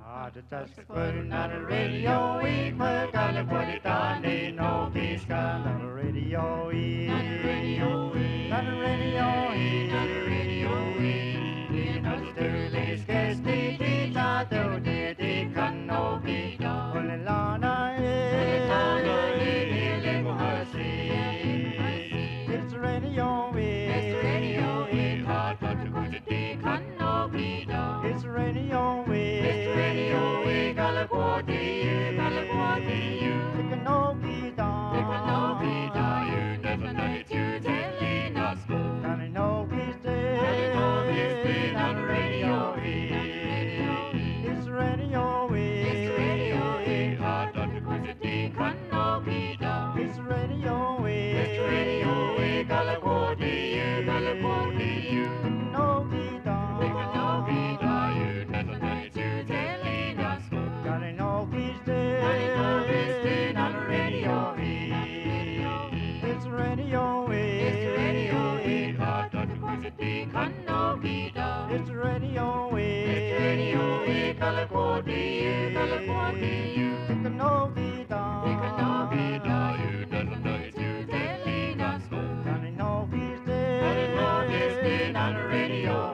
Just putting on the radio, we put on the put it on, ain't no peace on the radio, on the radio, on the radio, on the radio, in a sturdy scarcely teach out the day, can no be done. Only Lana, it's radio, it's radio, hard but to go to day, can no be done. It's radio, it's radio, Galaguati, you can no be done. You can no be done, you never know it, you telling us go. Can I know he's dead? Can I know he's dead on the radio? It's radio, it's radio, hard but to go to day, can no be done. It's radio, Galaguati, you can no be done. You can no be done, you never know it, you telling us go. Can I know he's dead? Can I know he's dead on the radio? It's radio, hard but to go to day, can no be done. It's radio, Galaguati, you can no be done. You can no be done, you never know it, you telling us go. Can I know he's dead? Can I know he's dead on the radio?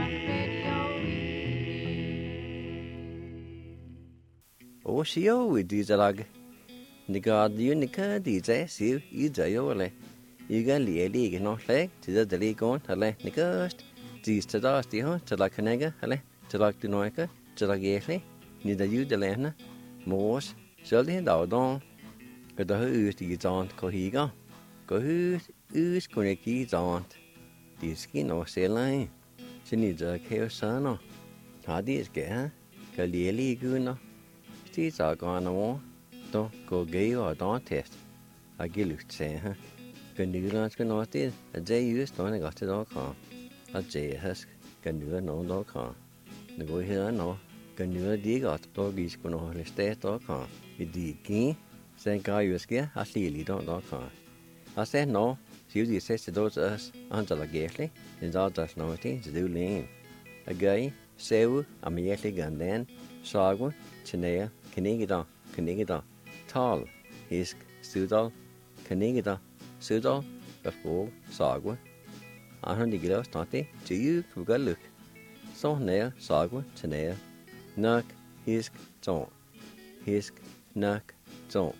O sio wedi zalag. Nigad unica DJ siu idayole. Iga lieli no leg to the deligon, ale nicast. These to dusty ho to la canega, ale to la dinoica, to la gayly, neither you de lena, mors, selling dowdon. Go the who's the aunt cohiga. Go who's connected aunt. The skin or saline. She needs a chaos son. How this get? Galieli guna. These are gone on. Don't go gay or don't test. I give you say, huh? Can you not go not it? A day used don't got it all car. A jay has can you no dog car. The go here no. Can you dig out doggies going to stay dog car? It dig say guy you scare. I see you don't dog car. I said no. Susie says to those us until a gately. Is all just nothing to do lane. A guy, Sewu, a meatly gun then. Sagwa, Chinea, Canigida, Tall, Hisk, Sudal, Canigida, Sudal, Gafbo, Sagwa. I heard the girls tante, to you, Kugaluk. So nea, Sagwa, Chinea, Nuck, Hisk, Zon. Hisk, Nuck, Zon.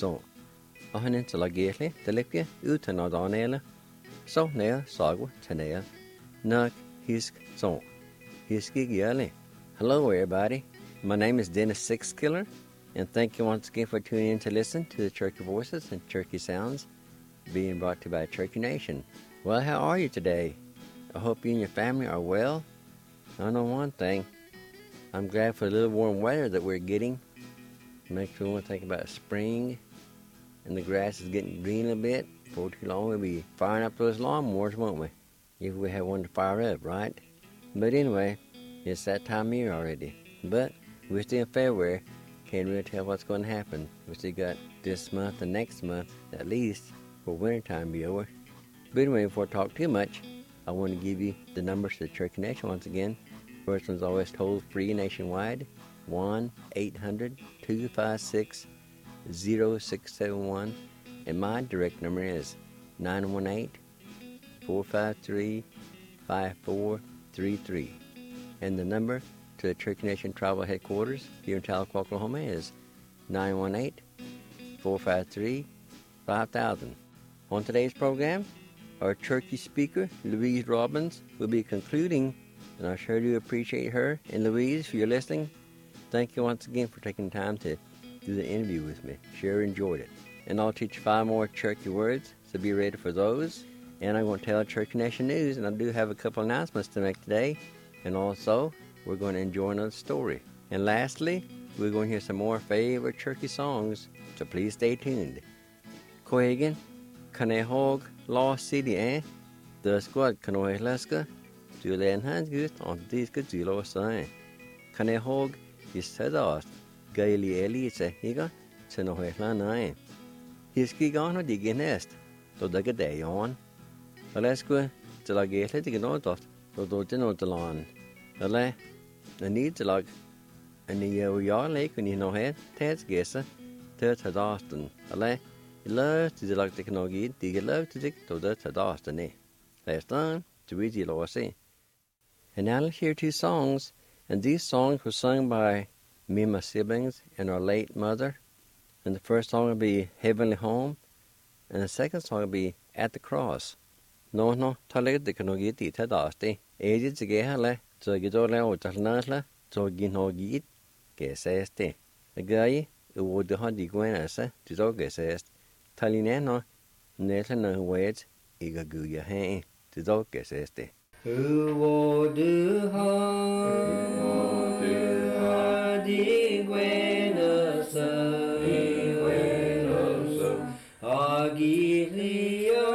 I heard into la gately, the lipia, Utanadonela. So nea, Sagwa, Chinea, Nuck, Hisk, Zon. Hiski Yali. Hello, everybody. My name is Dennis Sixkiller, and thank you once again for tuning in to listen to the Cherokee Voices and Cherokee Sounds being brought to you by Cherokee Nation. Well, how are you today? I hope you and your family are well. I know one thing. I'm glad for the little warm weather that we're getting. Makes me want to think about spring, and the grass is getting green a bit. Before too long, we'll be firing up those lawnmowers, won't we? If we have one to fire up, right? But anyway, it's that time of year already. But we're still in February. Can't really tell what's going to happen. We still got this month and next month, at least, for wintertime be over. But anyway, before I talk too much, I want to give you the numbers to the Cherokee Nation once again. First one's always toll free nationwide. 1-800-256-0671. And my direct number is 918-453-5433. And the number to the Cherokee Nation Tribal Headquarters here in Tahlequah, Oklahoma is 918-453-5000. On today's program, our Cherokee speaker, Louise Robbins, will be concluding, and I sure do appreciate her. And Louise, if you're listening, thank you once again for taking time to do the interview with me. Sure enjoyed it. And I'll teach 5 more Cherokee words, so be ready for those. And I'm going to tell Cherokee Nation news, and I do have a couple announcements to make today. And also, we're going to enjoy another story. And lastly, we're going to hear some more favorite Cherokee songs, so please stay tuned. Cohagen, Kanehog, Law City, The Squad, Kanoheslaska, Julian Hansgut, on these good Julo sign. Kanehog is said off, Gaili Elise, Higa, Senohesla 9. His Kigan or Diggy Nest, to the day on. Alaska, till I get it to get out of, to do the lawn. The need to like en jeg leker ni nå her, tidsgese, til dagen, eller? I love til det lagt teknologi, de love til det, og det til dagen er. Last time, to read you, Lord, say. And I'll hear 2 songs, and these songs were sung by me and my siblings and our late mother. And the first song will be Heavenly Home, and the second song will be At the Cross. No, taleg de kano git it hadaste. Edit ge hala, so gidole o talnasla, so gino git, ge seste. A guy, who would the hadi guenasa, to dog sest. Talineno, neta no wait, iga guya hay, to dog seste. Who would do hadi guenasa, agilia.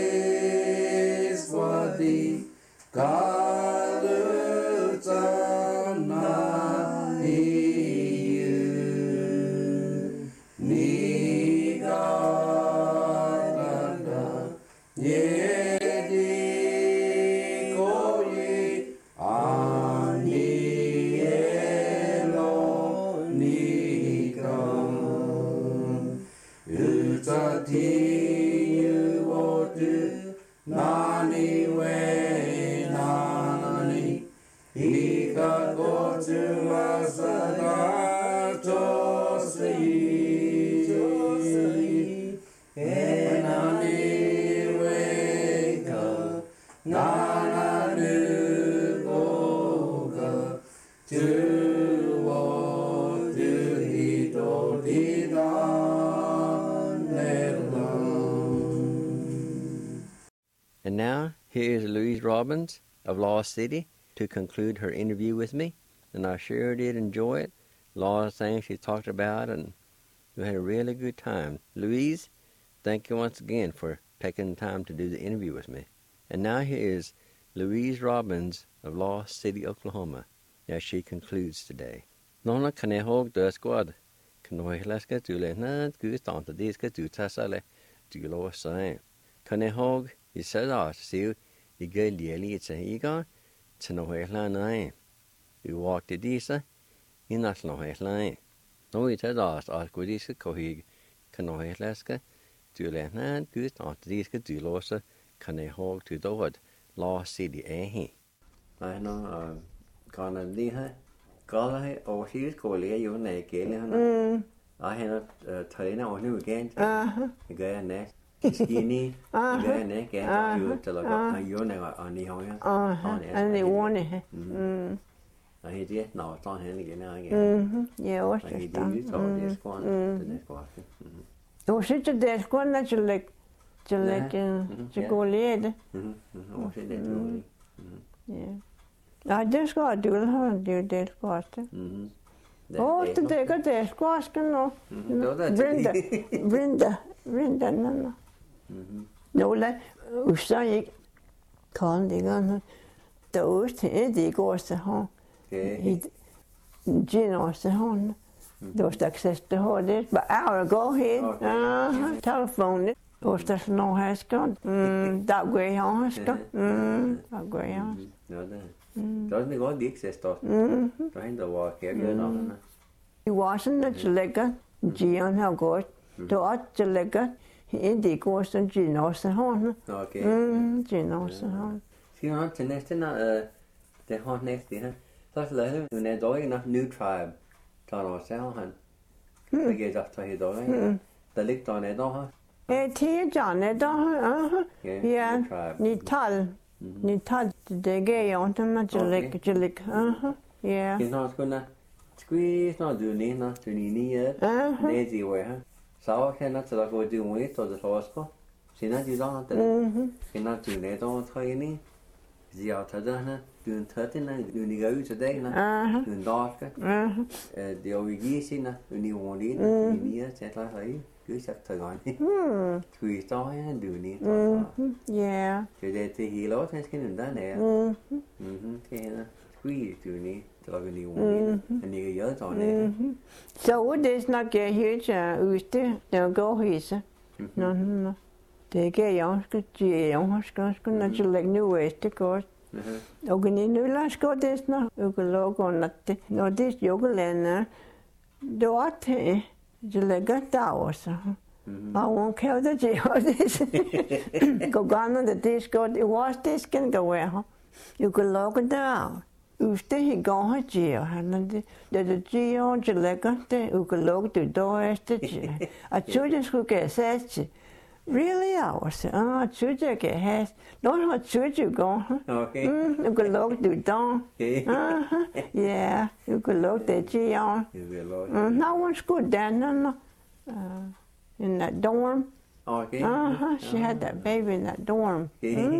God, And now, here is Louise Robbins of Lost City to conclude her interview with me. And I sure did enjoy it. A lot of things she talked about, and we had a really good time. Louise, thank you once again for taking the time to do the interview with me. And now here is Louise Robbins of Lost City, Oklahoma, as she concludes today. Nona kanehog the squad. Kanoihlaska to le na good on the diska to tasale to lo sign. Kanehog is said out see you get nearly it's a ego to no line. You walk the disa in that no line. No, it had asked our good is a cohig Kanoihlaska to le na good on the diska to losa kanehog to the wood. Lost City, eh? I know, gonna leave her. Gala, or she's calling you naked. I had a trainer on you again. You go in there, skinny, you go in there, get you to look up your name on the home. And they wanted her. I did now, it's on him again. Yeah, what's I did that? you told this one, the next one. Oh, such a desk one that you like. To go later. Yeah. I just got to do that squash. Oh, today got that squash, no. Brenda, no. No, like, Usai can't dig on those things, goes to home. Gino's the home. Those access to hold it, but hour ago here, telephone it. Of there's no has gone. That way on has gone. That way on. No, that doesn't go the access to. Trying to walk here, you know. He wasn't a lega, Gian how good. To at the lega, he the course and Gino's the home. Okay. Gino's the home. See, on to next in the home next year. That's later when they're doing a new tribe. Turn ourselves and we get up to his door. The lick on it, don't Till John, yeah, Nital, the gay on to Magic, yeah. He's not gonna squeeze, not do any, not to any yet. Lazy where. So I cannot go do wait or the hospital. She not you don't cannot do net on training. The outer doing 13, doing go today, doing dark. The origin, only one in years, etc. Cứ sắp thời gọi đi, tùy tối đường đi, yeah. Thì để thì hiểu thế cái đường đó nè, cái nó quý từ đi, cho cái điều anh đi nhớ rồi nè. So what is not get here ute, now go here, no. Det kan jeg skal sige, jeg skal not to like new ways to go. Og ni nu lad gå det nå, økologer natte, når det yogalænder, det var det. You like a thousand. I won't care that you have this. Go on the disco, it was this can go where you could look it down. You stay going to jail, and the jail, you like you could look to doors to jail. I children who get said, really, I was, children get has, don't know what you go, Okay. You could look to down. Yeah, you could look the jail. No one's good then, no. In that dorm. Okay. She had that baby in that dorm.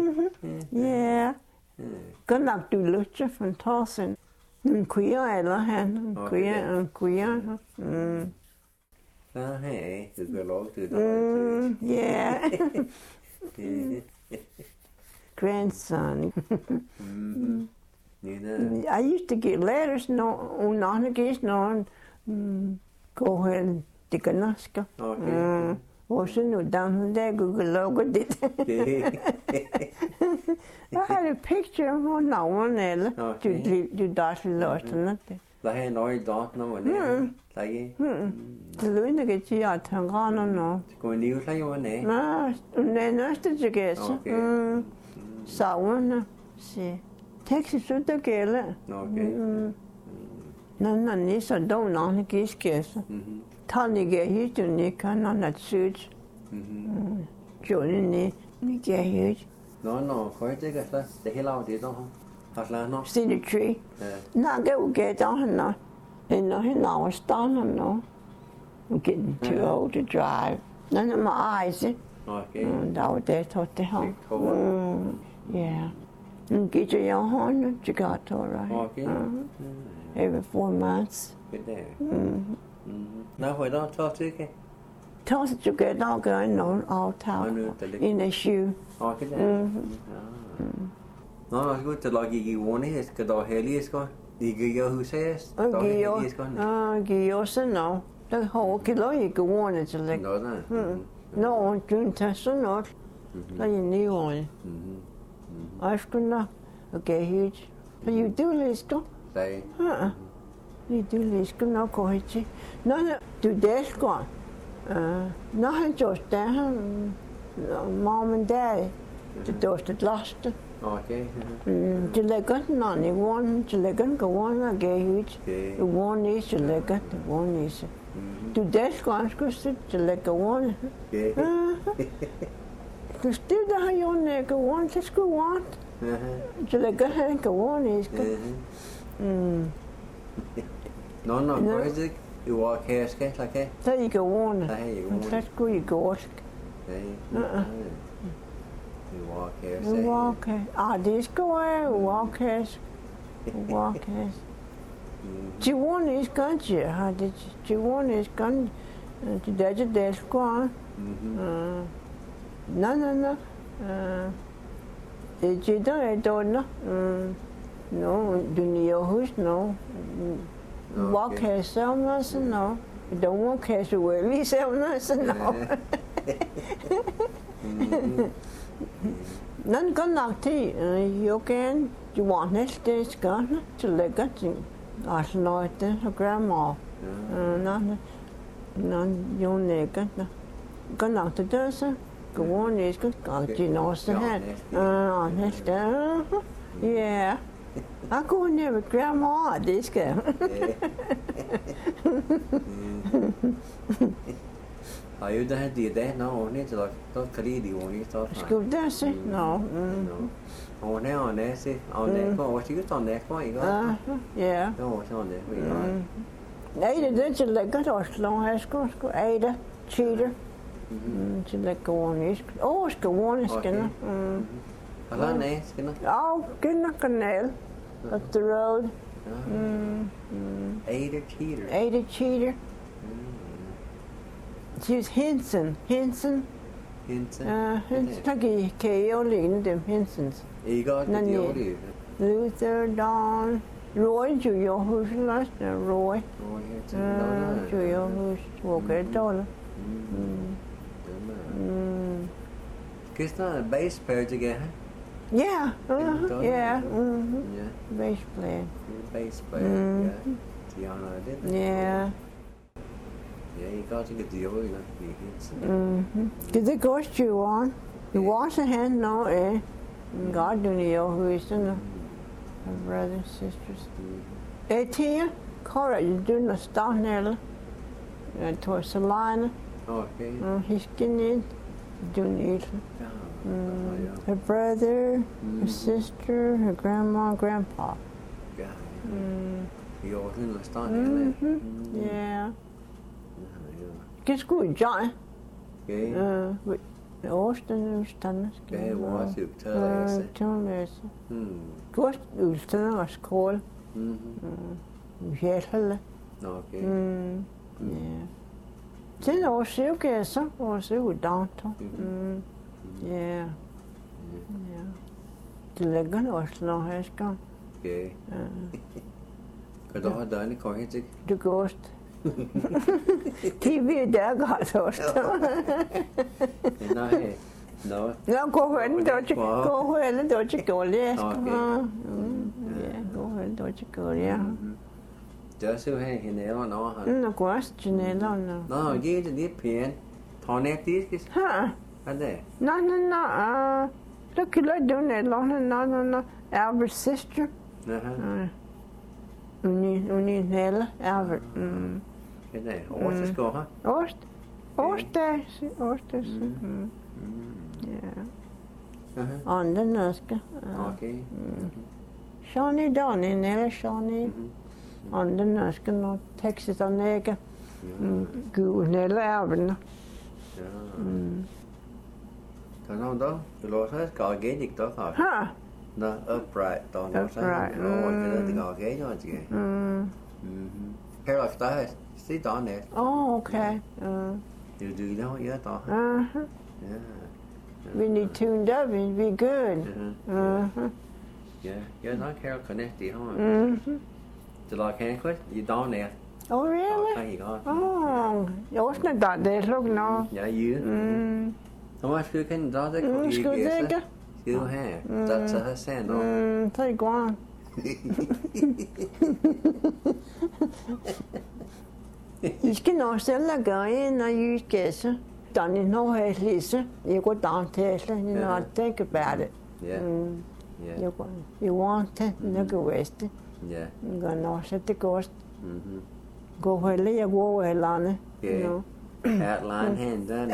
Yeah. Good luck to Lucha from Tulsa. Queer, I love him. Queer. Hey, you could look to the Yeah. Grandson. I used to get letters, go ahead and take a naska. Okay. Also, no, down there, Google logo did. I had a picture of one ella. You dash lost nothing. La hay nói đó nó mà nè, thấy Lui nó cái chi ở thằng con nó. coi níu thấy mà nè. Nè nó sẽ cái sao nó. See, Texas should the girl. Okay. Nana nisa don't know kiss kiss. Tani get huge to Nick and on that suit. Johnny get huge. No, quite a good. The hill out is on. Atlanta. See the tree. Now get on now. And now I stand no. I'm getting too old to drive. None of my eyes. Okay. That there thought the home. Yeah. And get your horn, you got all right. Okay. Every 4 months. Good there. Now we don't talk to you. Toss it you get all going on all time in a shoe. Okay there. No, it's good to like you want it. It's good. Haley is gone. You go who says? Gio, no. The whole kilo you go on it like. No, on June test or not. Like you knew on. I've gonna okay huge. But you do list. Say. You do list no cohesion. No, do this gone. Nothing just there. Mom and daddy. The doors at last. Okay. Gilligan, none. You want Gilligan go on again huge. The one is Gilligan, the one is. Do this gone, Gilligan one. You still the you on there go on, just go on. Gilligan go on is good. No, where is it? You walk here, skate like that? There you go on. Let's go, you go. You walk here, You walk here. This go away, walk here. Walk here. Do you want this gun? Do you want this gun? That's gone. No. Did you don't know? No, do you who's no? Walk here, someone's no. You don't walk here, so well, someone's no. None gone out tea. You can, you want this day's gun to let it. I know it, her grandma. None, you naked. Gone out to do so. Go on, it's good. God, you know, it's the head. Honest, yeah. I go in there with grandma, this girl. Are you there? Did that? No, only to like don't carry the only stuff. School dance? No. On there, see. On there, what you got on there? What you got? Yeah. No, what's on there? We got. Ada did you like it or long high school? Ada, cheater. She like go on is. Oh, it's go on is gonna. Hello, nice, gonna. Oh, gonna canal. Up the road. Ada cheater. Ada cheater. She was Henson. Henson. Taki KO lignende dem Hensons. You got the old Luther, Don, Roy, Julio, who's last Roy. Julio, who's walking dollar. Kiss not bass player again. Yeah, yeah. Bass player. Bass player, yeah. Tiana did. Yeah. Yeah, you got to get the oil, you know. Did the ghost you on? You wash a hand, no, eh? God do you who is in her brothers, sisters. Here, Cora, you do not start Nella. To Salina. Okay. He's getting do need. Her brother, her sister, her grandma, grandpa. Yeah. You're in the start Nella. Yeah. Get good, John. Okay. Austin Stannis. Okay, what's your turn? Tørnlæse. Godt udsteder og skål. Hjælpende. Okay. Ja. Til år søvgæsser, og søvdanter. Ja. Ja. Det ligger også når jeg skal. Okay. Kan du have dejlig korrekt, ikke? Det gåst. TV der godt også. Nej. No. No, gå hen, don't you go there. Yeah, go hen, don't you go there. Just so hey, hinela no. No, question, no. No, give it the pen. Tonic this. Huh? And there. No. Look, you like doing that long. No. Albert's sister. Uni nelle Albert. Cái này Orsted go hả? Orsted. Yeah. On the nuska. Okay. Shawnee Donny nelle Shawnee. On the nuska no Texas on nega. Gu nelle Albert. Ja. Kan då? Du låter ska ge dig då har. Ha. Nå upright då nå så. Upright, Och det ska ge ju inte. Här är det. Se då ner. Oh, okay. Du då gör då. Uh-huh. Ja. When you tuned up, it'd be good. Ja, jag har Carol Connect i hon. Du lag kan kort i down there. Oh, really? Kan jag. Oh, jag ska inte det. Look now. Ja, ju. Hur skulle kan dra det på Ska du det? Skulle här. Det så här sen då. Ta igång. I skal nok selv lade gøre, når I skal så. Don't you know how it is? You go down Tesla, you know, think about it. Yeah. Yeah. You want to, you go west. Yeah. You go north at the coast. Gå hele, jeg går hele landet. Yeah. Outline hand done.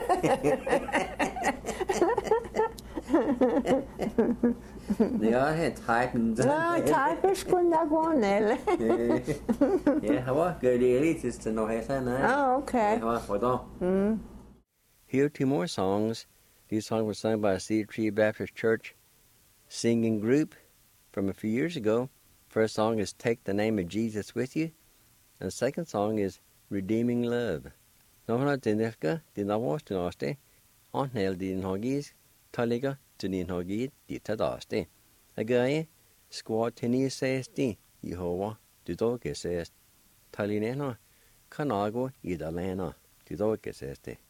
Det er helt typen. Ja, typen skulle da gå ned. Ja, det var godt lige til noget her sådan. Oh, okay. Det var for da. Here are 2 more songs. These songs were sung by a Cedar Tree Baptist Church singing group from a few years ago. First song is Take the Name of Jesus With You. And the second song is Redeeming Love. Nå har jeg den efter, den er vores til os det. Og når din har givet, tager til din har givet, dit tager os det. Jeg gør jeg, skår til ni sæs det, Jehova, du dog kan sæs. Talinæner, kan gå i der lander, du dog kan sæs det.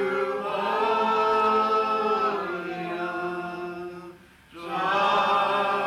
John.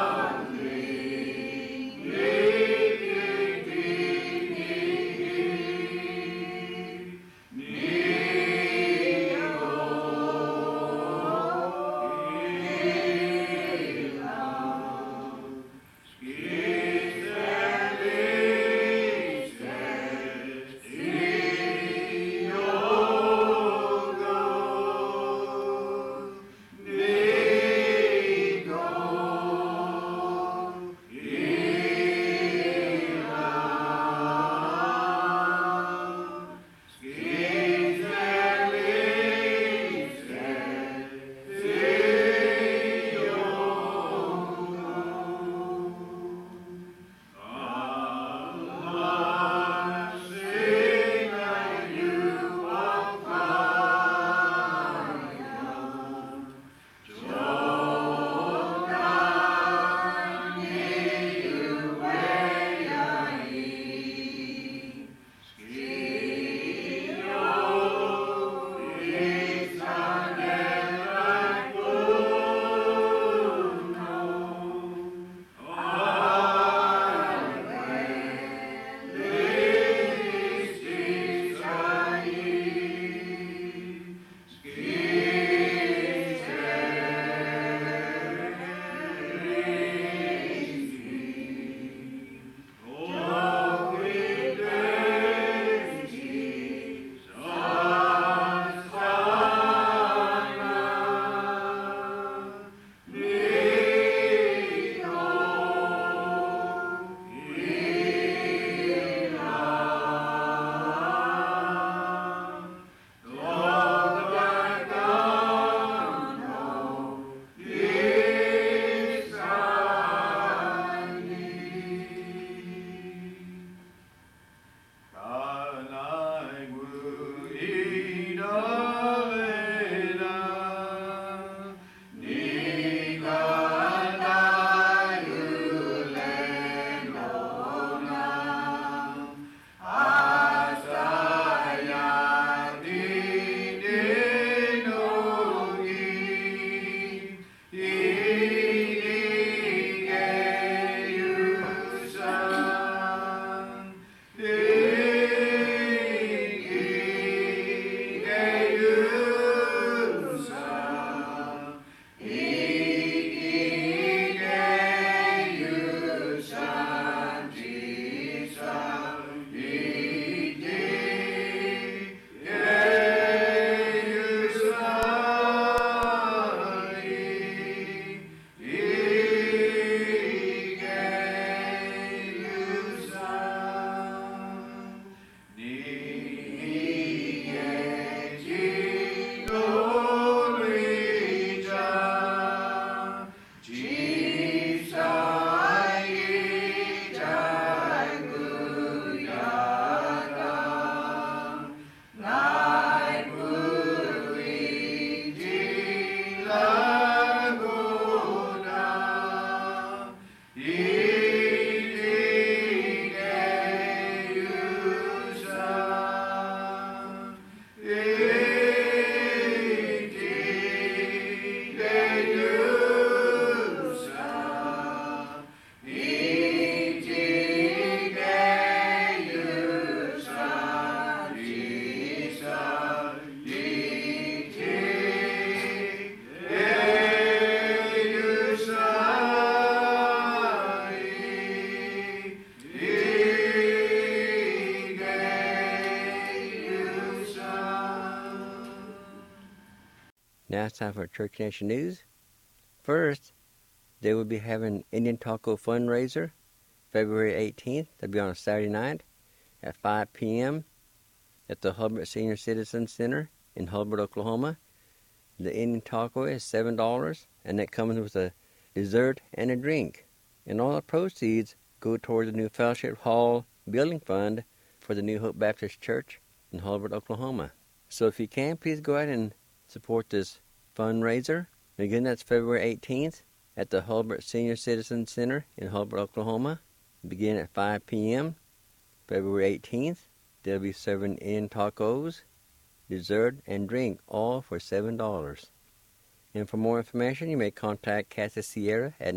Now it's time for Church Nation News. First, they will be having Indian Taco fundraiser February 18th. That'll be on a Saturday night at 5 p.m. at the Hubbard Senior Citizen Center in Hubbard, Oklahoma. The Indian taco is $7, and it comes with a dessert and a drink. And all the proceeds go toward the new Fellowship Hall Building Fund for the New Hope Baptist Church in Hubbard, Oklahoma. So if you can, please go out and support this fundraiser. Again, that's February 18th at the Hubbard Senior Citizen Center in Hubbard, Oklahoma. Begin at 5 p.m. February 18th. They'll be serving Indian tacos, dessert, and drink, all for $7. And for more information, you may contact Cassie Sierra at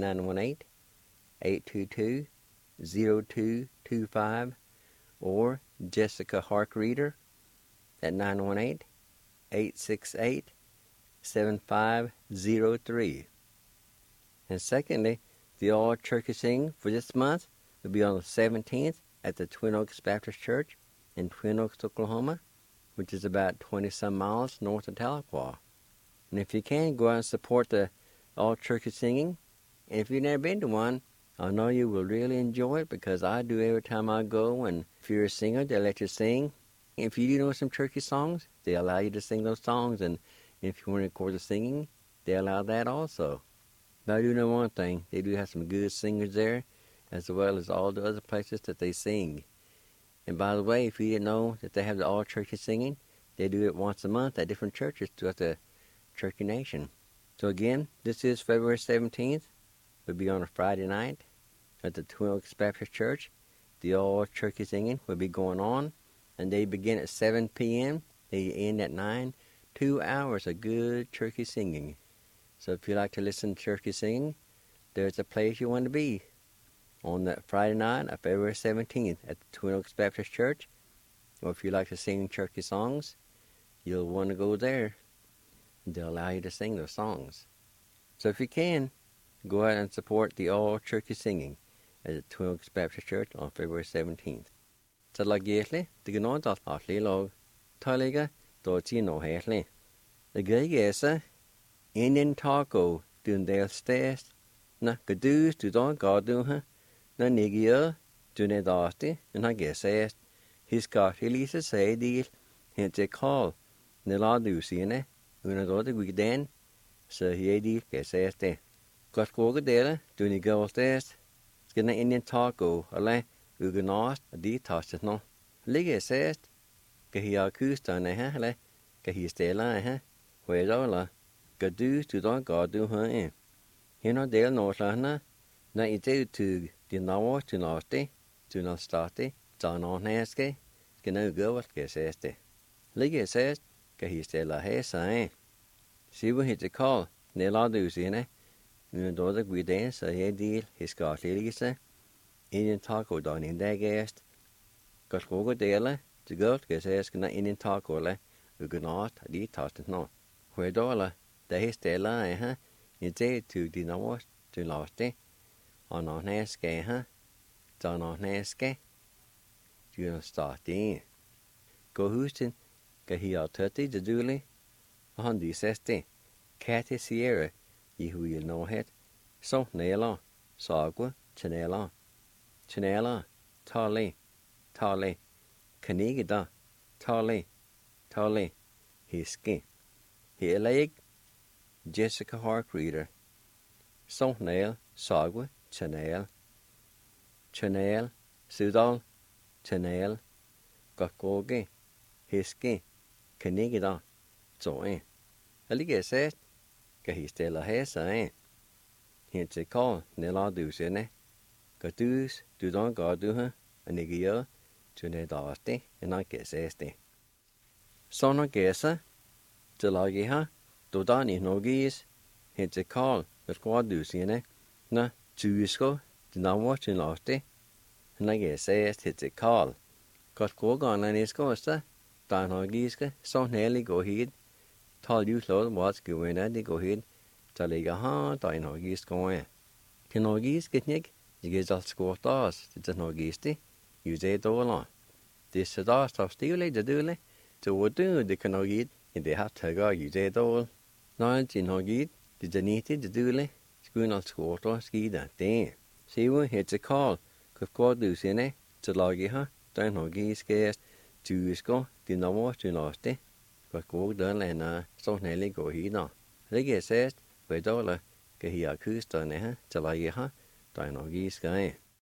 918-822-0225 or Jessica Hark-Reeder at 918-868-7503. And secondly, the all-turkey singing for this month will be on the 17th at the Twin Oaks Baptist Church in Twin Oaks, Oklahoma, which is about 20-some miles north of Tahlequah. And if you can, go out and support the all-turkey singing. And if you've never been to one, I know you will really enjoy it, because I do every time I go. And if you're a singer, they'll let you sing. If you do know some turkey songs, they allow you to sing those songs. And if you want to record the singing, they allow that also. But I do know one thing. They do have some good singers there, as well as all the other places that they sing. And by the way, if you didn't know that they have the all-turkey singing, they do it once a month at different churches throughout the Turkey Nation. So again, this is February 17th. Will be on a Friday night at the Twin Oaks Baptist Church. The all-turkey singing will be going on, and they begin at 7 p.m. They end at 9. 2 hours of good turkey singing. So if you like to listen to turkey singing, there's a place you want to be on that Friday night of February 17th at the Twin Oaks Baptist Church. Or if you like to sing turkey songs, you'll want to go there. They'll allow you to sing those songs. So if you can, go out and support the all-turkey singing at the Twin Oaks Baptist Church on February 17th. Så la gæsle, det kan at atli lov. Taliga, doti no hæsle. Det gør gæsa, Indian taco, dun del stæst. Na gadus, du don garduha. Na nigier, du nedasti, en ha gæsæst. Hiskat hilise sædil, hente kall. Nela dusine, una dode guiden, så hiedil gæsæste. Godt koge dele, du nigolstæst. Skal na Indian taco, alle ugenast, og de tastet nå. Ligge sæst, kan hi kusterne her, eller kan hi stille her. Høydola, gadus, du don garduha. Hino del norslahna, na ite utug, de navar tu nasti, tu nastati, zanonæske, skal na ugevalt gæsæste. Ligge sæst, kan hi stille her sig. Sivu hitte kall, nela dusine, una dode guiden, så hiedil, hiskat lilgise. Indian taco don in der gæst. Godt koge dele, du godt gæsæst, skal na Indian taco le, ugenast, og de tastet nå. Høydola, der hi stille her, ite utug, de navar tu nasti, og næske her, zanonæske, du nastati. Gå husten, kan hi tøtti, det duli, og han de sesti. Cassie Sierra, I huil no het, so nela, sagwa, chanela, chanela, tali, tali, kanigida, tali, tali, hiski, hileg, Jessica Hark-Reeder, so nail, sagwa, chanel, chanel, sudal, chanel, gakogi, hiski, kanigida, zoe. Alige sæt, kan hi stille her sig. Hente kall, nela dusene. Gadus, du don garduha, og nigier, tu nedasti, en a gæsæsti. Sånne gæsa, til lagi her, du dan I nogis, hente kall, med skvadusene, na, tuisko, du navar tu nasti, en a gæsæst, hente kall. Godt gågana niskosta, dan nogiske, så næli gå hit, tal you slår what's going on, det går hit, så ligger han, der nogis gående. Til nogis getnik, det giver alt skvortas, det nogis det, juze dolar. Det så der står stille, det døle, så hvor det kan nogit, det har tøgger juze dolar. Nå, til Norge, det er nede, det dule, skulle alt skåter, skida, det. Sivu, heter Karl, hvor du sine, til lage her, der Norge skal tusker, de nummer til næste, hvor der lander, så snællig går hina. Det er sæst, ved dårlig, kan her kysterne her, til lage her, der Norge skal.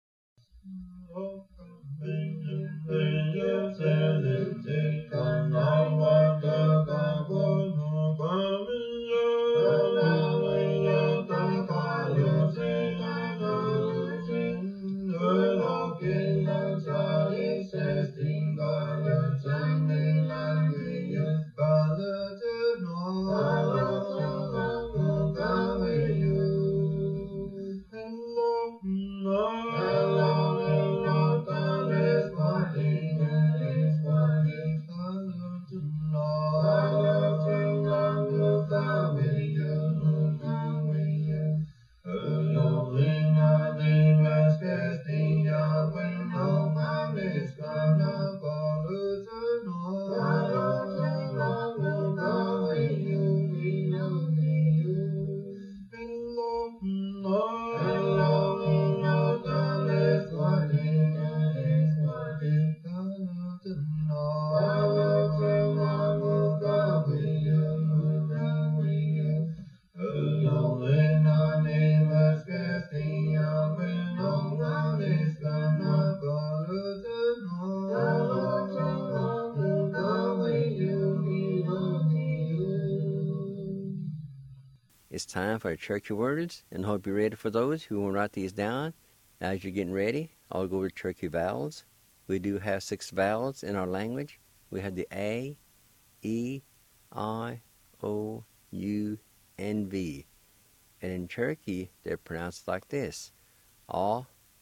It's time for churchy words, and hope you're ready for those who will write these down. As you're getting ready, I'll go to churchy vowels. We do have 6 vowels in our language. We have the A, E, I, O, U, and V. And in Cherokee, they're pronounced like this. A,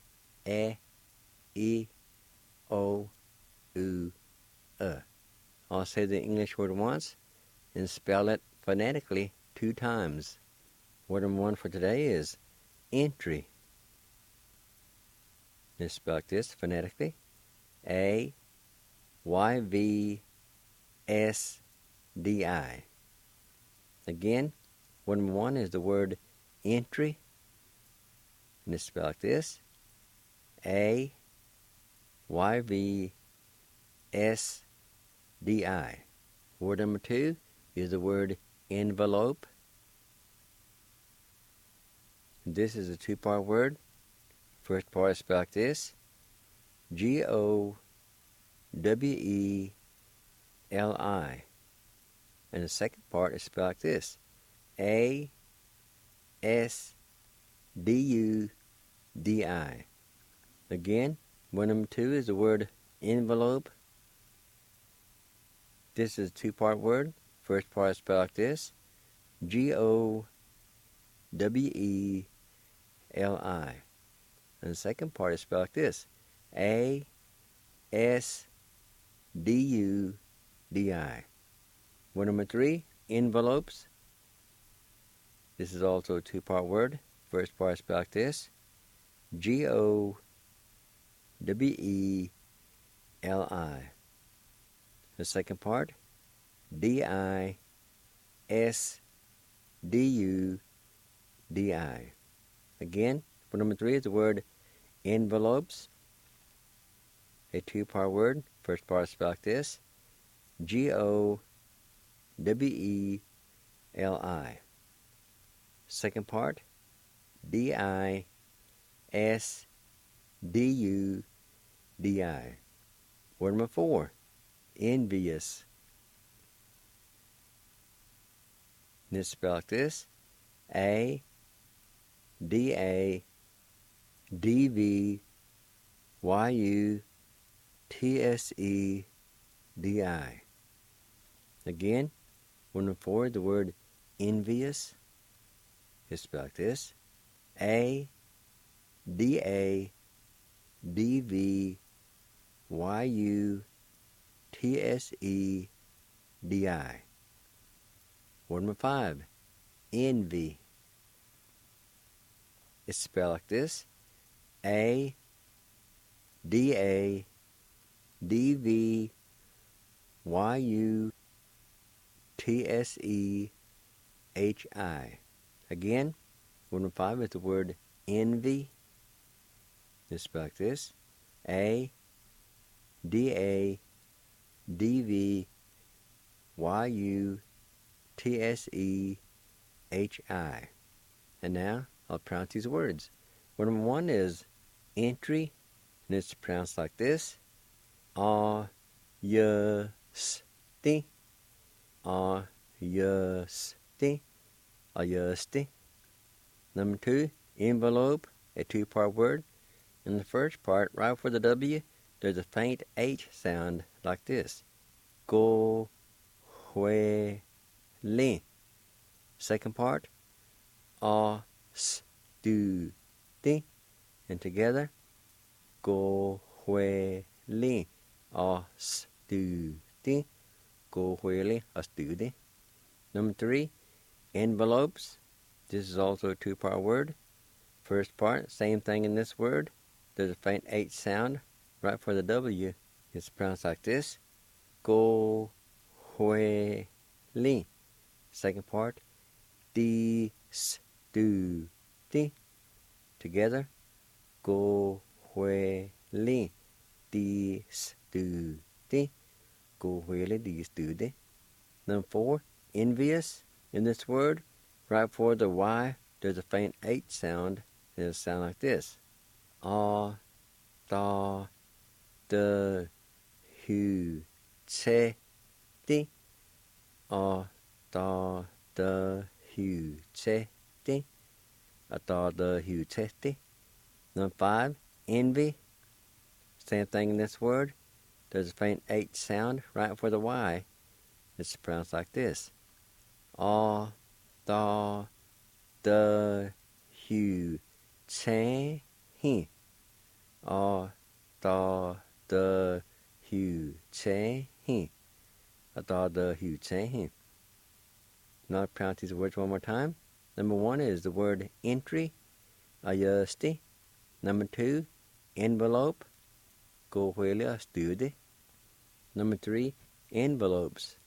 E, O, U, I'll say the English word once and spell it phonetically 2 times. Word number 1 for today is entry. Let's spell this phonetically. A-Y-V-S-D-I. Again, word number 1 is the word entry. Let's spell like this. A-Y-V-S-D-I. Word number 2 is the word envelope. This is a 2-part word. First part is spelled like this. G-O-W-E-L-I. And the second part is spelled like this. A-S-D-U-D-I. Again, word number 2 is the word envelope. This is a 2-part word. First part is spelled like this. G-O-W-E-L-I. And the second part is spelled like this. A-S-D-U-D-I. Word number 3, envelopes. This is also a 2-part word. First part is spelled like this. G-O-W-E-L-I. The second part, D-I-S-D-U-D-I. Again, word number 3 is the word envelopes. A 2-part word. First part is spelled like this. G-O-W-E-L-I. Second part, D-I-S-D-U-D-I. Word number 4, envious. And it's spelled like this. A-D-A-D-V-Y-U-T-S-E-D-I. Again, word number 4, the word envious. It's spelled like this. A-D-A-D-V-Y-U-T-S-E-D-I. Word number 5, envy. It's spelled like this. A-D-A-D-V-Y-U-T-S-E-D-I. Again, word number 5 is the word envy. It's spelled like this: ADADVYUTSEHI. And now I'll pronounce these words. Word number 1 is entry, and it's pronounced like this: Ayusti. Ayusti. Ayusti. Number 2, envelope, a 2-part word. In the first part, right before the W, there's a faint H sound like this: Go, hue, li. Second part, stu, ti. And together, go, hue, li, stu, ti. Go, hue, li, stu, ti. Number 3, envelopes. This is also a 2-part word. First part, same thing in this word. There's a faint H sound right before the W. It's pronounced like this: Go, hue, li. Second part, di, stu, ti. Together, go, hue, li, di, stu, ti. Go, hue, li, di, stu, ti. Number 4, envious. In this word, right before the Y, there's a faint H sound, and it'll sound like this: A, da, de, hu, che, ti. A, da, de, hu, che, ti. A, da, de, hu, che, ti. Number 5, envy. Same thing in this word. There's a faint H sound right before the Y. It's pronounced like this: A, da, de, hu, che, hi. A, da, de, hu, che, hi. A, da, de, hu, che, hi. Now I'll pronounce these words one more time. Number 1 is the word entry, ayusti. Number 2, envelope, go, huele, studi. Number 3, envelopes,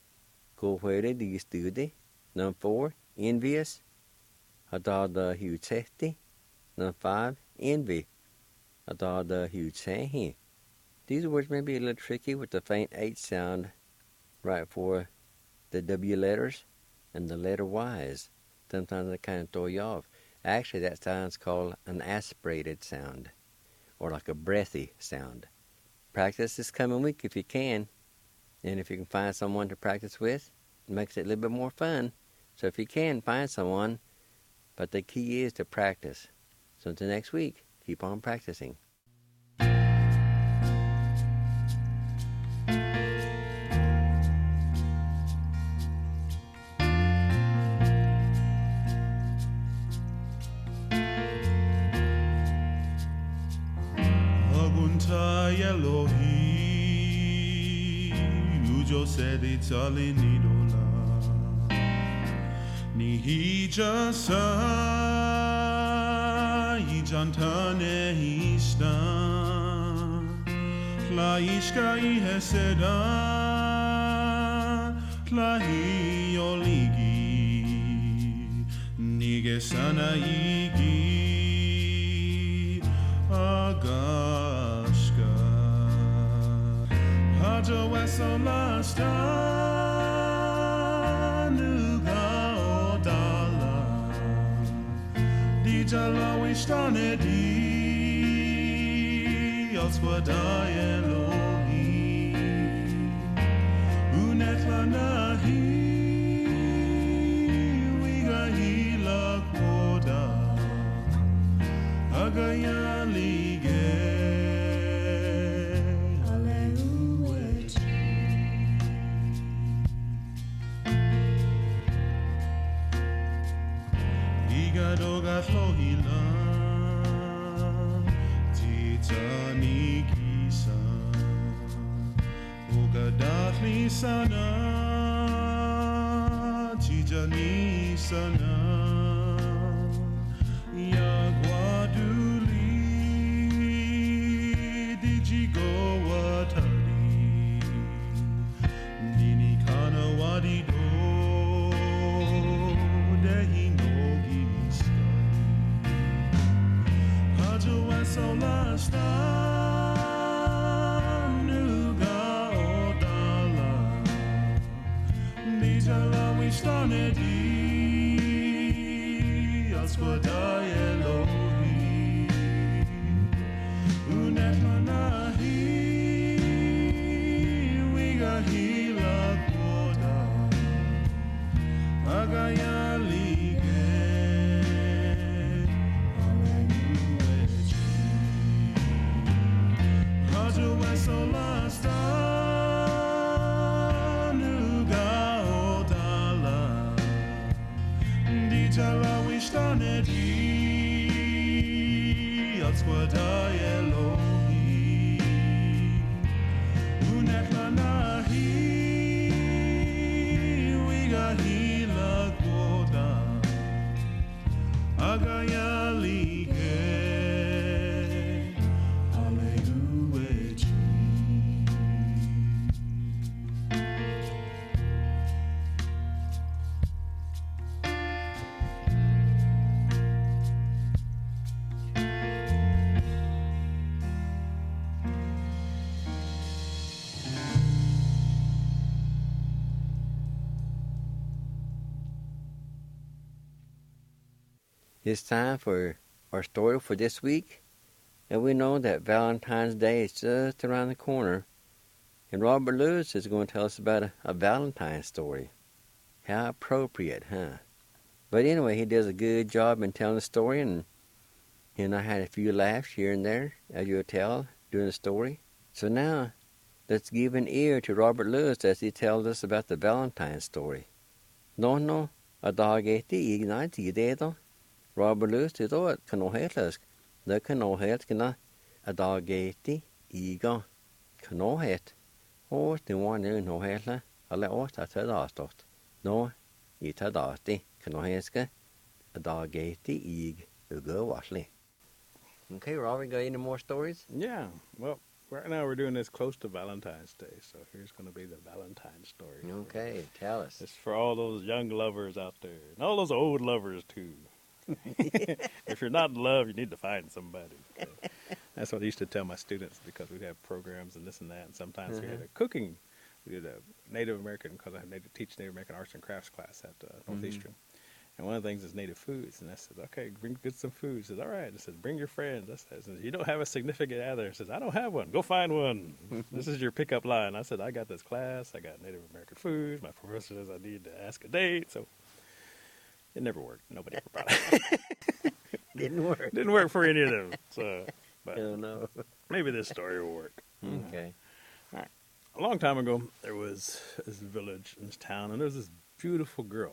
go, huele, di, studi. Number 4, envious, da, de, hu, che, ti. Number 5, envy, da, de, hu, che, hi. These words may be a little tricky with the faint H sound right before the W letters and the letter Y's. Sometimes they kind of throw you off. Actually, that sound's called an aspirated sound, or like a breathy sound. Practice this coming week if you can, and if you can find someone to practice with, it makes it a little bit more fun. So if you can, find someone, but the key is to practice. So until next week, keep on practicing. Sedi tali nidola ni hija sa ijantane hista la ishka iheseda la hioligi nige sana igi agashka hajo weso lasta nuga odala dijala wishtane di oswada Elohi unetla nahi wiga hila koda agaya lige Doga Flohila Titani Kisa Oga Daphne Sana Tijani Sana Yagwaduli Dijigo Watari Nini Kana Wadido wishane di asquada Elohi unet manahi wiga hila quoda agayali It's time for our story for this week, and we know that Valentine's Day is just around the corner, and Robert Lewis is going to tell us about a Valentine's story. How appropriate, huh? But anyway, he does a good job in telling the story, and I had a few laughs here and there as you'll tell during the story. So now, let's give an ear to Robert Lewis as he tells us about the Valentine's story. No, a dag etter igna tidedo. Robert Lewis did all it can ohelas. The can ohet can a dag etter iga can ohet. Or the one in ohela, a let out at a dot. No, it had dati can oheska a dag etter ig ugo washly. Okay, Robert, got any more stories? Yeah, well, right now we're doing this close to Valentine's Day, so here's going to be the Valentine's story. Okay, tell us. It's for all those young lovers out there, and all those old lovers, too. If you're not in love, you need to find somebody. Okay? That's what I used to tell my students, because we'd have programs and this and that, and sometimes we had a cooking. We did a Native American, because I teach Native American arts and crafts class at Northeastern. And one of the things is native foods. And I said, okay, get some food. He says, all right. I said, bring your friends. I said, you don't have a significant other. He says, I don't have one. Go find one. This is your pickup line. I said, I got this class. I got Native American food. My professor says I need to ask a date. So it never worked. Nobody ever brought it. Didn't work. Didn't work for any of them. So, but I don't know. maybe this story will work. Okay. All right. A long time ago, there was this village in this town, and there was this beautiful girl.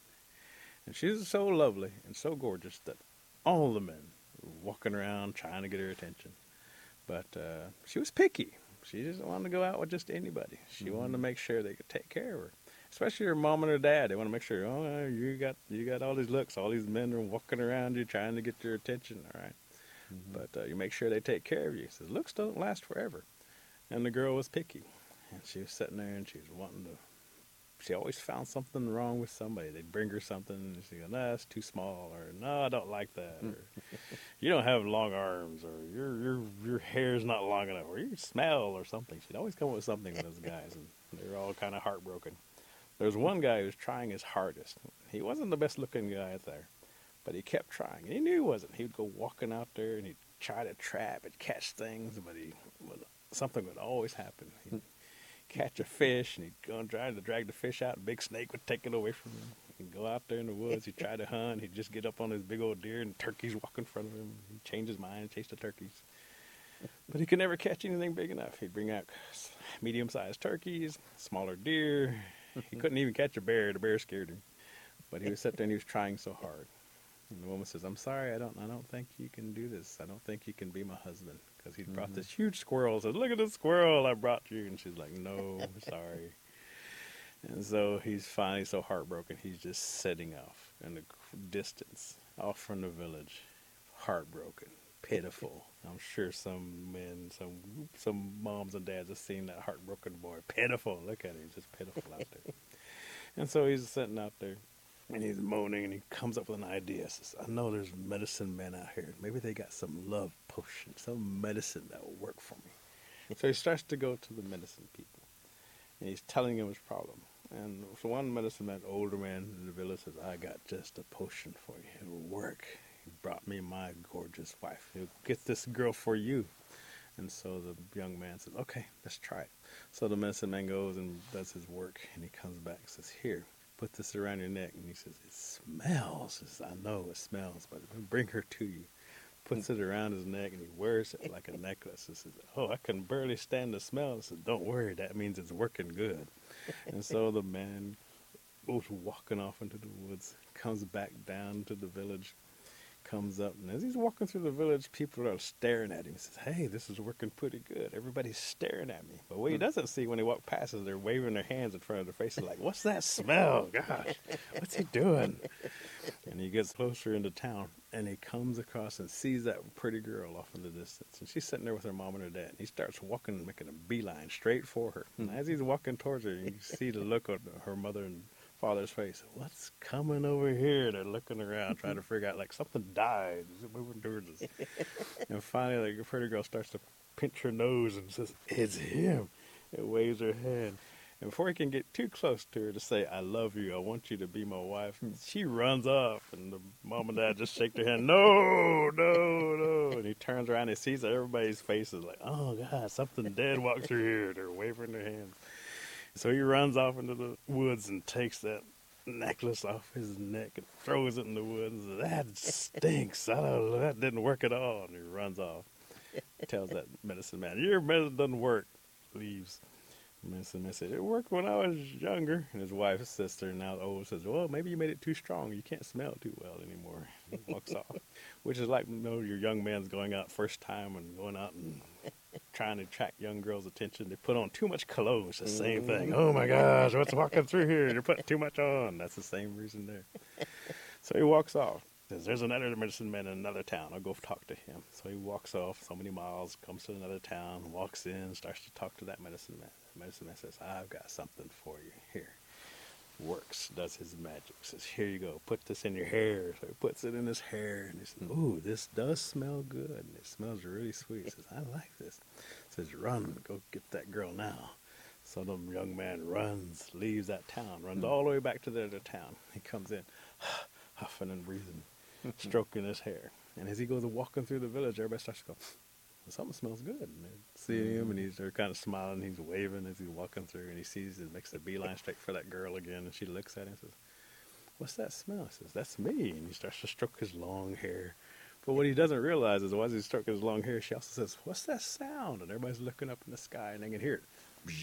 And she was so lovely and so gorgeous that all the men were walking around trying to get her attention. But she was picky. She just wanted to go out with just anybody. She wanted to make sure they could take care of her. Especially her mom and her dad. They want to make sure, oh, you got all these looks. All these men are walking around you trying to get your attention, all right? But you make sure they take care of you. He says, looks don't last forever. And the girl was picky. And she was sitting there and she was wanting to. She always found something wrong with somebody. They'd bring her something, and she'd go, no, it's too small, or no, I don't like that, or you don't have long arms, or your hair's not long enough, or you smell, or something. She'd always come up with something with those guys, and they were all kind of heartbroken. There was one guy who was trying his hardest. He wasn't the best-looking guy out there, but he kept trying, and he knew he wasn't. He would go walking out there, and he'd try to trap and catch things, but something would always happen. He'd catch a fish, and he'd go and try to drag the fish out, and a big snake would take it away from him. He'd go out there in the woods, he'd try to hunt, he'd just get up on his big old deer, and turkeys walk in front of him. He'd change his mind and chase the turkeys. But he could never catch anything big enough. He'd bring out medium-sized turkeys, smaller deer. He couldn't even catch a bear. The bear scared him. But he was sitting there and he was trying so hard. And the woman says, I'm sorry, I don't think you can do this. I don't think you can be my husband. Because he brought this huge squirrel. Says, look at this squirrel I brought you. And she's like, no, I'm sorry. And so he's finally so heartbroken. He's just sitting off in the distance, off from the village, heartbroken, pitiful. I'm sure some men, some moms and dads have seen that heartbroken boy. Pitiful. Look at him. He's just pitiful out there. And so he's sitting out there. And he's moaning, and he comes up with an idea. Says, I know there's medicine men out here. Maybe they got some love potion, some medicine that will work for me. So he starts to go to the medicine people. And he's telling them his problem. And so one medicine man, older man in the village, says, I got just a potion for you. It'll work. He brought me my gorgeous wife. He'll get this girl for you. And so the young man says, okay, let's try it. So the medicine man goes and does his work, and he comes back and says, here, put this around your neck. And he says, it smells. He says, I know it smells, but I'll bring her to you. Puts it around his neck, and he wears it like a necklace. He says, oh, I can barely stand the smell. He says, don't worry, that means it's working good. And so the man goes walking off into the woods, comes back down to the village, comes up, and as he's walking through the village, people are staring at him. He says, hey, this is working pretty good. Everybody's staring at me. But what he doesn't see when he walks past is they're waving their hands in front of their faces like, what's that smell? Gosh, what's he doing? And he gets closer into town, and he comes across and sees that pretty girl off in the distance. And she's sitting there with her mom and her dad. And he starts walking and making a beeline straight for her. And as he's walking towards her, you can see the look on her mother and father's face. What's coming over here? They're looking around, trying to figure out, like, something died. Is it moving towards us? And finally, the pretty girl starts to pinch her nose and says, it's him. It waves her hand. And before he can get too close to her to say, I love you, I want you to be my wife, she runs off. And the mom and dad just shake their hand, no, no, no. And he turns around and sees that everybody's faces like, oh, God, something dead walks through here. They're waving their hands. So he runs off into the woods and takes that necklace off his neck and throws it in the woods and says, that stinks. That didn't work at all. And he runs off. Tells that medicine man, your medicine doesn't work. Leaves. Medicine man said, it worked when I was younger. And his wife's sister, now old, says, well, maybe you made it too strong. You can't smell too well anymore. He walks off. Which is like, your young man's going out first time and going out and trying to attract young girls' attention. They put on too much cologne. It's the same thing. Oh, my gosh, what's walking through here? They're putting too much on. That's the same reason there. So he walks off. Says, there's another medicine man in another town. I'll go talk to him. So he walks off so many miles, comes to another town, walks in, starts to talk to that medicine man. The medicine man says, I've got something for you. Here. Works, does his magic. Says, here you go. Put this in your hair. So he puts it in his hair. And he says, ooh, this does smell good. And it smells really sweet. He says, I like this. Says, run. Go get that girl now. So the young man runs, leaves that town, runs all the way back to the other town. He comes in, huffing and breathing, stroking his hair. And as he goes walking through the village, everybody starts to go, something smells good. And they see him, and they're kind of smiling. He's waving as he's walking through, and he sees and makes a beeline straight for that girl again. And she looks at him and says, what's that smell? He says, that's me. And he starts to stroke his long hair. But what he doesn't realize is, as he's stroking his long hair, she also says, what's that sound? And everybody's looking up in the sky, and they can hear it.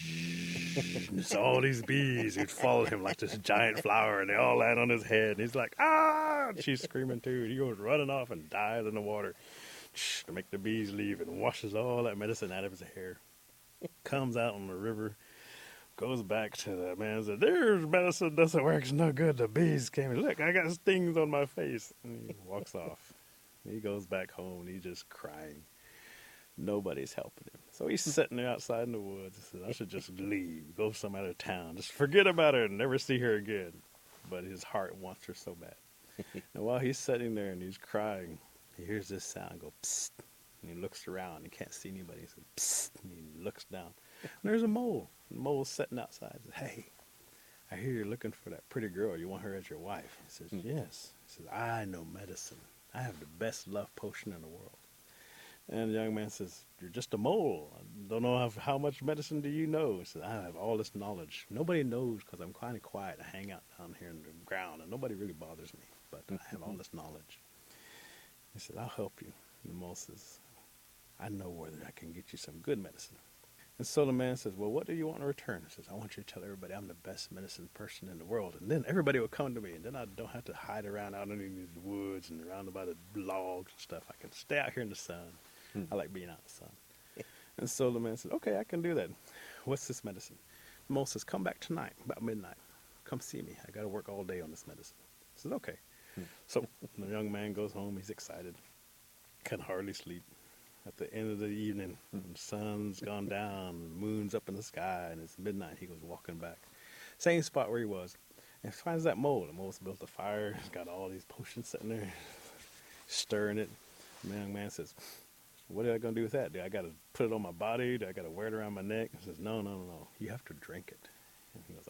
It's all these bees who'd follow him like this giant flower, and they all land on his head. And he's like, ah! And she's screaming too. And he goes running off and dives in the water to make the bees leave, and washes all that medicine out of his hair. Comes out on the river, goes back to that man and says, there's medicine doesn't work, it's no good. The bees came and look, I got stings on my face. And he walks off. He goes back home, and he's just crying. Nobody's helping him. So he's sitting there outside in the woods. He says, I should just leave, go some other town, just forget about her and never see her again. But his heart wants her so bad. And while he's sitting there and he's crying, he hears this sound go, psst. And he looks around. He can't see anybody. He says, psst. And he looks down. And there's a mole. The mole's sitting outside. He says, hey, I hear you're looking for that pretty girl. You want her as your wife? He says, yes. He says, I know medicine. I have the best love potion in the world. And the young man says, you're just a mole. I don't know how much medicine do you know? He says, I have all this knowledge. Nobody knows because I'm kind of quiet. I hang out down here in the ground, and nobody really bothers me. But I have all this knowledge. He said, I'll help you. And the mole says, I know where I can get you some good medicine. And so the man says, well, what do you want in return? He says, I want you to tell everybody I'm the best medicine person in the world. And then everybody will come to me. And then I don't have to hide around out in these woods and around by the logs and stuff. I can stay out here in the sun. I like being out in the sun. And so the man says, okay, I can do that. What's this medicine? The mole says, come back tonight, about midnight. Come see me. I got to work all day on this medicine. He says, okay. So the young man goes home. He's excited. Can hardly sleep. At the end of the evening, the sun's gone down, the moon's up in the sky, and it's midnight. He goes walking back. Same spot where he was. And finds that mole. The mole's built a fire. He's got all these potions sitting there, stirring it. The young man says, what am I going to do with that? Do I got to put it on my body? Do I got to wear it around my neck? He says, no. You have to drink it. And he goes, oh,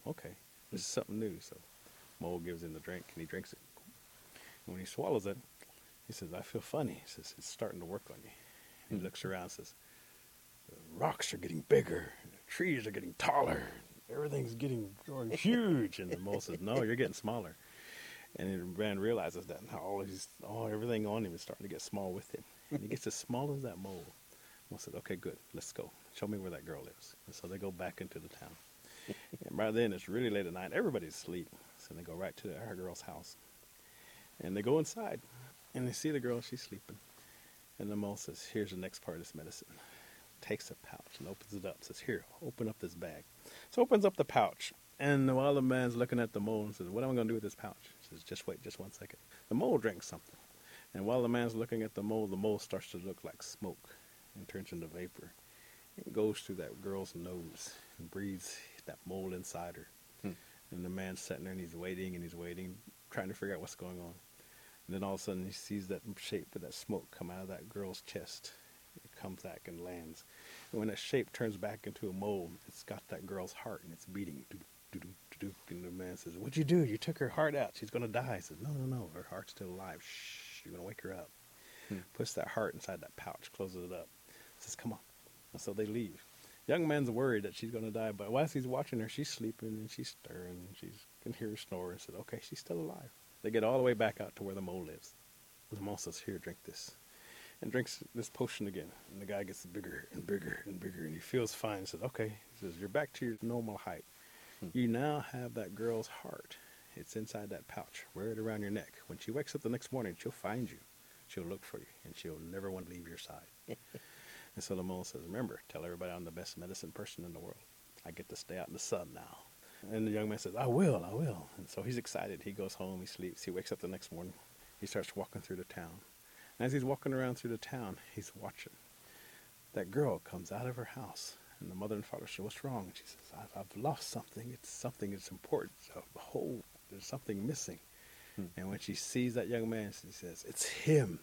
okay, this is something new. So mole gives him the drink, and he drinks it. And when he swallows it, he says, I feel funny. He says, it's starting to work on you. And he looks around and says, the rocks are getting bigger, the trees are getting taller, everything's growing huge. And the mole says, no, you're getting smaller. And the man realizes that everything on him is starting to get small with him. And he gets as small as that mole. Mole said, okay, good, let's go. Show me where that girl lives. And so they go back into the town. And by then, it's really late at night. Everybody's asleep. So they go right to her girl's house. And they go inside. And they see the girl, she's sleeping. And the mole says, here's the next part of this medicine. Takes a pouch and opens it up. Says, here, open up this bag. So opens up the pouch. And while the man's looking at the mole and says, what am I going to do with this pouch? He says, just wait, just 1 second. The mole drinks something. And while the man's looking at the mole starts to look like smoke and turns into vapor. It goes through that girl's nose and breathes that mole inside her. And the man's sitting there and he's waiting, trying to figure out what's going on. And then all of a sudden he sees that shape of that smoke come out of that girl's chest. It comes back and lands. And when that shape turns back into a mole, it's got that girl's heart and it's beating. And the man says, what'd you do? You took her heart out. She's going to die. He says, no, her heart's still alive. Shh, you're going to wake her up. Puts that heart inside that pouch, closes it up. Says, come on. And so they leave. Young man's worried that she's going to die, but whilst he's watching her, she's sleeping and she's stirring and she can hear her snore and said, okay, she's still alive. They get all the way back out to where the mole lives. The mole says, here, drink this. And drinks this potion again. And the guy gets bigger and bigger and bigger and he feels fine. He says, okay. He says, you're back to your normal height. You now have that girl's heart. It's inside that pouch. Wear it around your neck. When she wakes up the next morning, she'll find you. She'll look for you and she'll never want to leave your side. And so the mole says, remember, tell everybody I'm the best medicine person in the world. I get to stay out in the sun now. And the young man says, I will. And so he's excited. He goes home, he sleeps, he wakes up the next morning. He starts walking through the town. And as he's walking around through the town, he's watching. That girl comes out of her house. And the mother and father say, what's wrong? And she says, I've lost something. It's something that's important. There's something missing. And when she sees that young man, she says, it's him.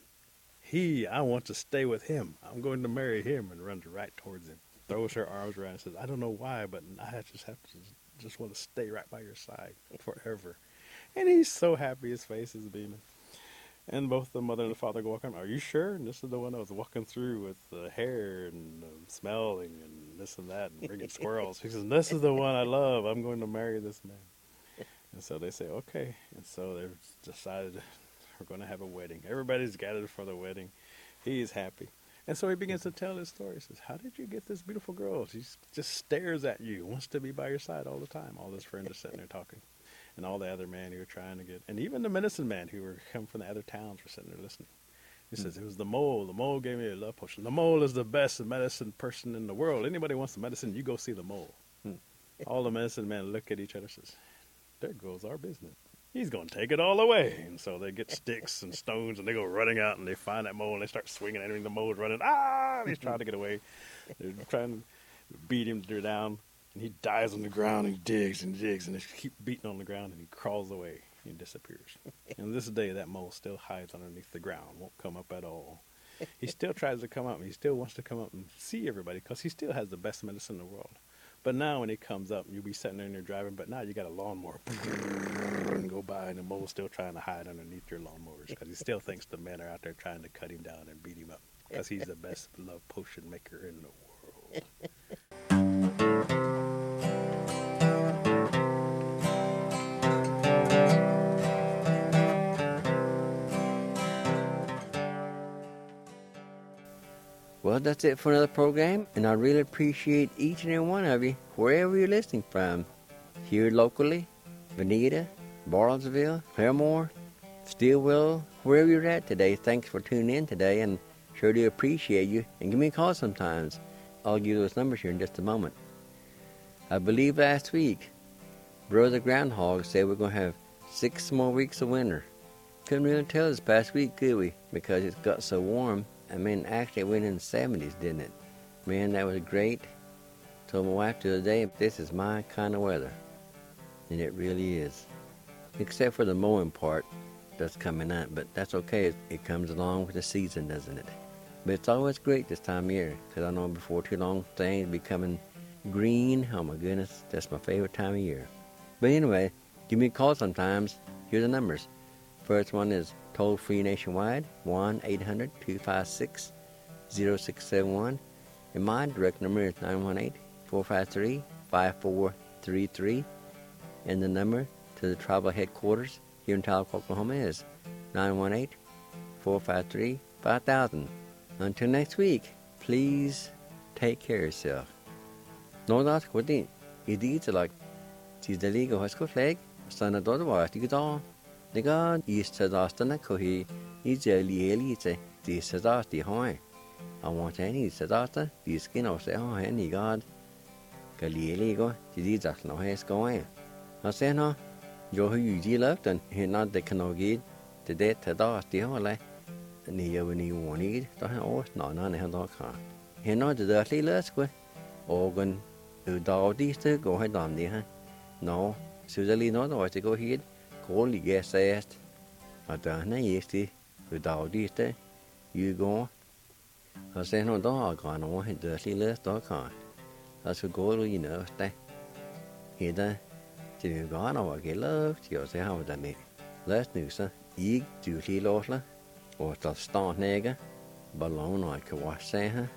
I want to stay with him. I'm going to marry him, and runs right towards him. Throws her arms around and says, I don't know why, but I just want to stay right by your side forever. And he's so happy. His face is beaming. And both the mother and the father go walking. Are you sure? And this is the one I was walking through with the hair and smelling and this and that and bringing squirrels. He says, this is the one I love. I'm going to marry this man. And so they say, okay. And so they've decided we're going to have a wedding. Everybody's gathered for the wedding. He's happy. And so he begins to tell his story. He says, how did you get this beautiful girl? She just stares at you, wants to be by your side all the time. All his friends are sitting there talking. And all the other men who were trying to get, and even the medicine man who were come from the other towns were sitting there listening. He says, it was the mole. The mole gave me a love potion. The mole is the best medicine person in the world. Anybody wants the medicine, you go see the mole. All the medicine men look at each other and says, there goes our business. He's going to take it all away. And so they get sticks and stones and they go running out and they find that mole and they start swinging at him. The mole's running. And he's trying to get away. They're trying to beat him down. And he dies on the ground and digs and they keep beating on the ground and he crawls away and disappears. And this day that mole still hides underneath the ground, won't come up at all. He still tries to come up and he still wants to come up and see everybody because he still has the best medicine in the world. But now when he comes up, you'll be sitting there and you're driving, but now you got a lawnmower and go by and the mole's still trying to hide underneath your lawnmowers because he still thinks the men are out there trying to cut him down and beat him up because he's the best love potion maker in the world. Well, that's it for another program, and I really appreciate each and every one of you, wherever you're listening from, here locally, Veneta, Bartlesville, Claremore, Stillwell, wherever you're at today. Thanks for tuning in today, and sure do appreciate you, and give me a call sometimes. I'll give you those numbers here in just a moment. I believe last week, Brother Groundhog said we're going to have 6 more weeks of winter. Couldn't really tell this past week, could we? Because it got so warm. I mean, actually it went in the 70s, didn't it? Man, that was great. Told my wife the other day, this is my kind of weather. And it really is. Except for the mowing part that's coming up, but that's okay. It comes along with the season, doesn't it? But it's always great this time of year, because I know before too long things be coming green. Oh my goodness, that's my favorite time of year. But anyway, give me a call sometimes. Here are the numbers. First one is toll-free nationwide, 1-800-256-0671. And my direct number is 918-453-5433. And the number to the tribal headquarters here in Tahlequah, Oklahoma is 918-453-5000. Until next week, please take care of yourself. No, that's what it is like. She's the legal high school flag. Son of daughter was the guitar. The God is to the Astana Kohi. Is a lielite. The Sadat the Hoi. I want any Sadata. The skin of the Hoi and the God. Galieligo. The Jesus no has going. I say no. Jo who you loved and he not the Kanogi. The dead to the Hole. And the Yoni wanted. The horse no none had no car. He not the dirty last way. Organ. Who dog these to go ahead on the No, Susan not was to go ahead. Call the guest asked. I don't know, yesterday, without this day, you go. I said, no dog, I know his dirty last dog car. I should go to you know, stay. Here, then, to you gone, I will get love, you say how that me. Last news, you do he lost, or the start nigger, balloon I could wash, say, huh?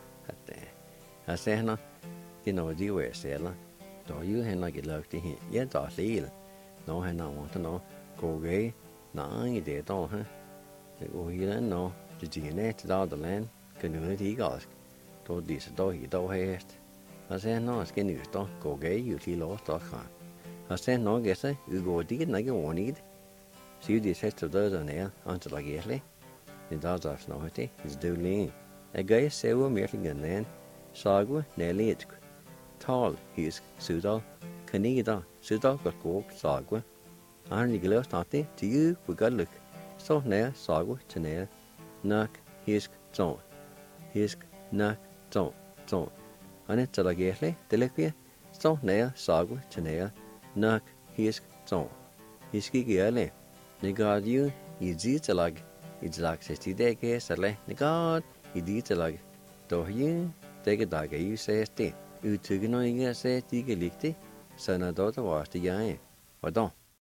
I say, no. You know, you were sailor. Do you have not get luck to him? Yet, I see. No, I don't want to know. Go gay. No, you did all, huh? Go here and no. The DNA to all the land. Community goes. Do this, do he, do haste. I said, no, it's getting used to go gay, you see lost, dog. I said, no, guess I, you go dig, like you want it. See this head to those on there, until I get it. The dogs are snowty, it's doing. A guy say, we're merely going then. Sagwa, nearly it. Tall, he's Sudal, Canida, Sudal got go, Sagwa. Arnie Gilles Tati, to you, we got look. So near, Sagwa, to near. Knock, hisk, zone. Hisk, knock, zone, zone. And it's a gately, deliquia. So near, Sagwa, to near. Knock, hisk, zone. Hiski gale. The God you, it's a lag. It's like 60 decades, the God, it's a lag. Do you, take a dog, you say, stay. Uttrykker når jeg ser at de ikke likte, så er det da det var til jeg. Og da,